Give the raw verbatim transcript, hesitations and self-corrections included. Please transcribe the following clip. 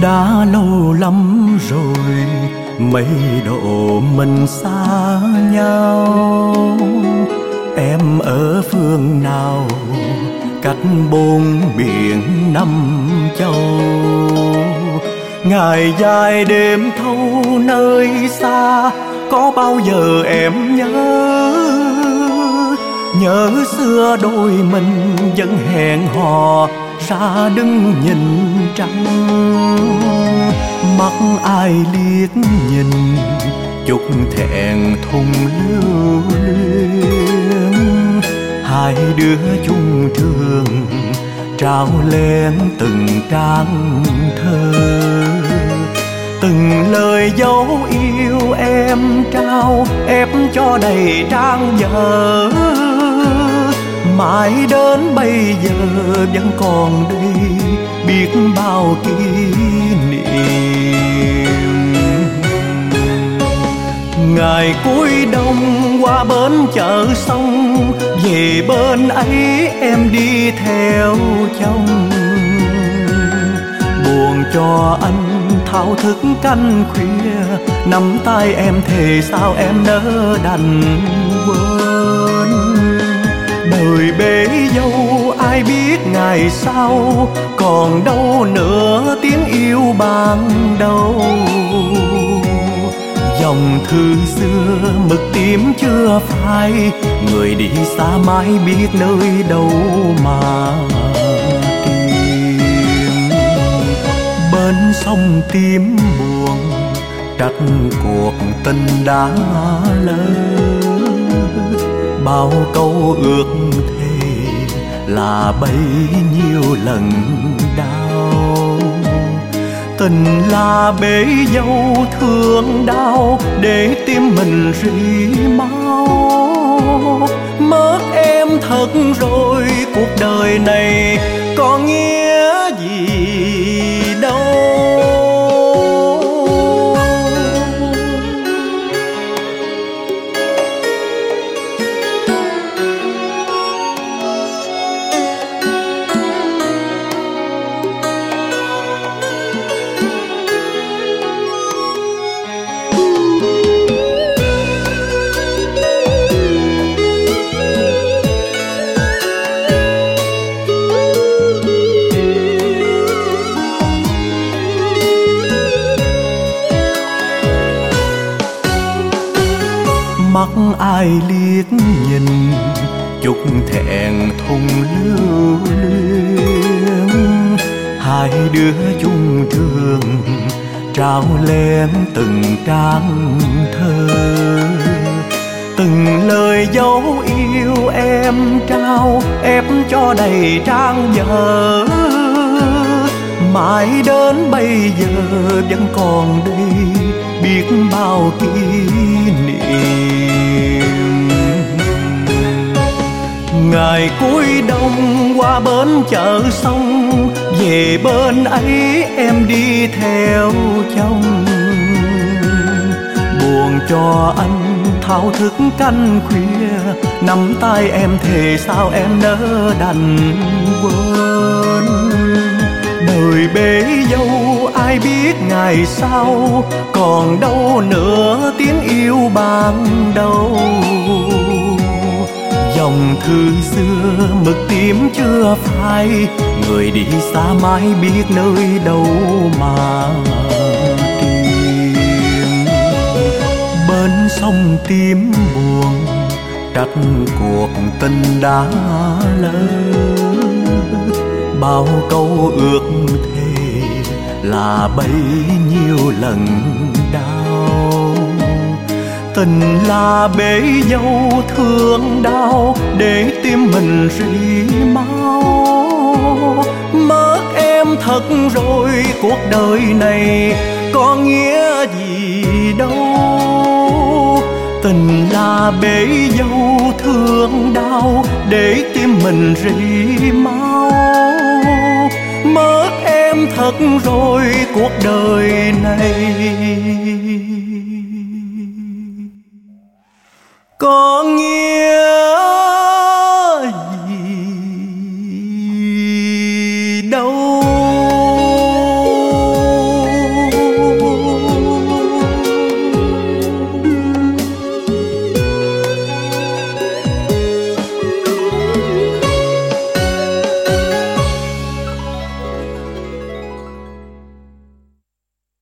Đã lâu lắm rồi mấy độ mình xa nhau. Em ở phương nào cách bốn biển năm châu. Ngày dài đêm thâu nơi xa, có bao giờ em nhớ nhớ xưa đôi mình vẫn hẹn hò ra đứng nhìn trăng. Mắt ai liếc nhìn chút thẹn thùng lưu luyến. Hai đứa chung trường trao lén từng trang thơ, từng lời dấu yêu em trao ép cho đầy trang vở. Mãi đến bây giờ vẫn còn đây biết bao kỷ niệm. Ngày cuối đông qua bến chợ sông, về bên ấy em đi theo chồng. Buồn cho anh thao thức canh khuya, nắm tay em thề sao em nỡ đành quên. Đời bể dâu ai biết ngày sau, còn đâu nữa tiếng yêu ban đầu. Dòng thư xưa mực tím chưa phai, người đi xa mãi biết nơi đâu mà tìm. Bên sông tím buồn trách cuộc tình đã lỡ, bao câu ước thề là bấy nhiêu lần đau. Tình là bể dâu thương đau để tim mình rỉ máu. Mất em thật rồi cuộc đời này còn nghĩa gì đâu. Mắt ai liếc nhìn chút thẹn thùng lưu luyến. Hai đứa chung trường trao lén từng trang thơ, từng lời dấu yêu em trao ép cho đầy trang vở. Mãi đến bây giờ vẫn còn đây biết bao kỷ niệm. Ngày cuối đông qua bến chợ sông, về bên ấy em đi theo chồng. Buồn cho anh thao thức canh khuya, nắm tay em thề sao em nỡ đành quên. Đời bể dâu ai biết ngày sau, còn đâu nữa tiếng yêu ban đầu. Dòng thư xưa mực tím chưa phai, người đi xa mãi biết nơi đâu mà tìm. Bên sông tím buồn trách cuộc tình đã lỡ, bao câu ước thề là bấy nhiêu lần đau. Tình là bể dâu thương đau để tim mình rỉ máu. Mất em thật rồi cuộc đời này có nghĩa gì đâu. Tình là bể dâu thương đau để tim mình rỉ máu. Mất em thật rồi cuộc đời này có nghĩa